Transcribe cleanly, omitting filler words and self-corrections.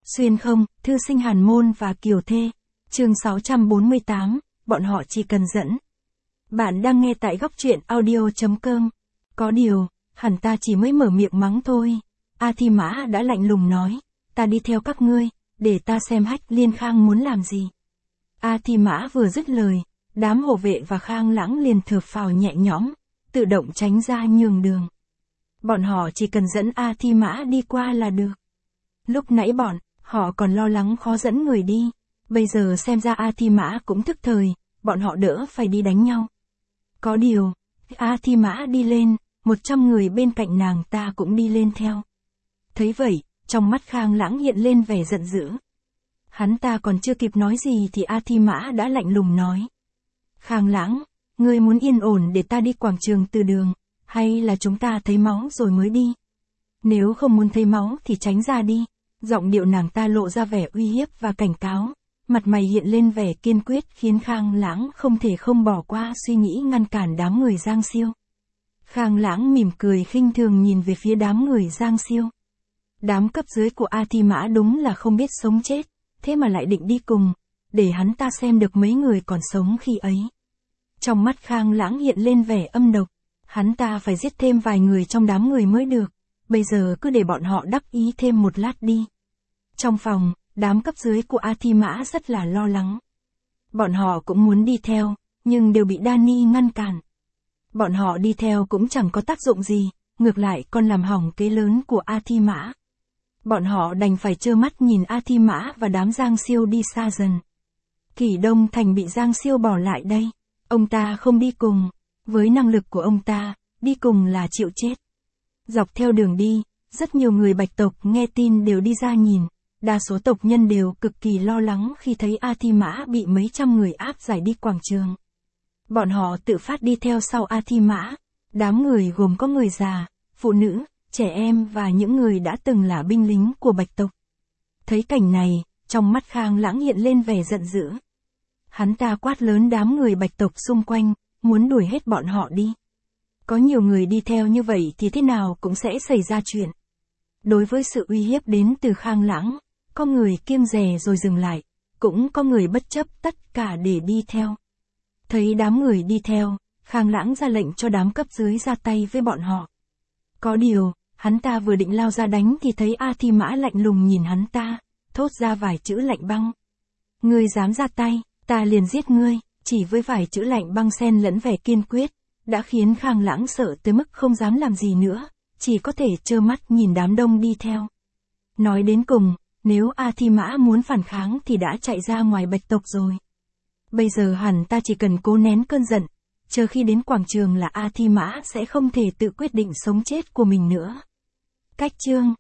Xuyên không, thư sinh Hàn Môn và Kiều Thê. Chương 648, bọn họ chỉ cần dẫn. Bạn đang nghe tại góc truyện audio.com. Có điều, hẳn ta chỉ mới mở miệng mắng thôi. A Thi Mã đã lạnh lùng nói, ta đi theo các ngươi, để ta xem Hách Liên Khang muốn làm gì. A Thi Mã vừa dứt lời, đám hộ vệ và Khang Lãng liền thở phào nhẹ nhõm, tự động tránh ra nhường đường. Bọn họ chỉ cần dẫn A Thi Mã đi qua là được. Lúc nãy họ còn lo lắng khó dẫn người đi, bây giờ xem ra A Thi Mã cũng thức thời, bọn họ đỡ phải đi đánh nhau. Có điều, A Thi Mã đi lên, 100 người bên cạnh nàng ta cũng đi lên theo. Thấy vậy, trong mắt Khang Lãng hiện lên vẻ giận dữ. Hắn ta còn chưa kịp nói gì thì A Thi Mã đã lạnh lùng nói. Khang Lãng, ngươi muốn yên ổn để ta đi quảng trường từ đường, hay là chúng ta thấy máu rồi mới đi? Nếu không muốn thấy máu thì tránh ra đi. Giọng điệu nàng ta lộ ra vẻ uy hiếp và cảnh cáo, mặt mày hiện lên vẻ kiên quyết khiến Khang Lãng không thể không bỏ qua suy nghĩ ngăn cản đám người Giang Siêu. Khang Lãng mỉm cười khinh thường nhìn về phía đám người Giang Siêu. Đám cấp dưới của A Thi Mã đúng là không biết sống chết, thế mà lại định đi cùng, để hắn ta xem được mấy người còn sống khi ấy. Trong mắt Khang Lãng hiện lên vẻ âm độc, hắn ta phải giết thêm vài người trong đám người mới được. Bây giờ cứ để bọn họ đắc ý thêm một lát đi. Trong phòng, đám cấp dưới của A Thi Mã rất là lo lắng. Bọn họ cũng muốn đi theo, nhưng đều bị Danny ngăn cản. Bọn họ đi theo cũng chẳng có tác dụng gì, ngược lại còn làm hỏng kế lớn của A Thi Mã. Bọn họ đành phải trơ mắt nhìn A Thi Mã và đám Giang Siêu đi xa dần. Kỷ Đông Thành bị Giang Siêu bỏ lại đây. Ông ta không đi cùng. Với năng lực của ông ta, đi cùng là chịu chết. Dọc theo đường đi, rất nhiều người Bạch tộc nghe tin đều đi ra nhìn, đa số tộc nhân đều cực kỳ lo lắng khi thấy A Thi Mã bị mấy trăm người áp giải đi quảng trường. Bọn họ tự phát đi theo sau A Thi Mã, đám người gồm có người già, phụ nữ, trẻ em và những người đã từng là binh lính của Bạch tộc. Thấy cảnh này, trong mắt Khang Lãng hiện lên vẻ giận dữ. Hắn ta quát lớn đám người Bạch tộc xung quanh, muốn đuổi hết bọn họ đi. Có nhiều người đi theo như vậy thì thế nào cũng sẽ xảy ra chuyện. Đối với sự uy hiếp đến từ Khang Lãng, có người kiêng dè rồi dừng lại, cũng có người bất chấp tất cả để đi theo. Thấy đám người đi theo, Khang Lãng ra lệnh cho đám cấp dưới ra tay với bọn họ. Có điều, hắn ta vừa định lao ra đánh thì thấy A Thi Mã lạnh lùng nhìn hắn ta, thốt ra vài chữ lạnh băng. Ngươi dám ra tay, ta liền giết ngươi, chỉ với vài chữ lạnh băng xen lẫn vẻ kiên quyết, đã khiến Khang Lãng sợ tới mức không dám làm gì nữa, chỉ có thể trơ mắt nhìn đám đông đi theo. Nói đến cùng, nếu A Thi Mã muốn phản kháng thì đã chạy ra ngoài Bạch tộc rồi. Bây giờ hẳn ta chỉ cần cố nén cơn giận, chờ khi đến quảng trường là A Thi Mã sẽ không thể tự quyết định sống chết của mình nữa. Cách chương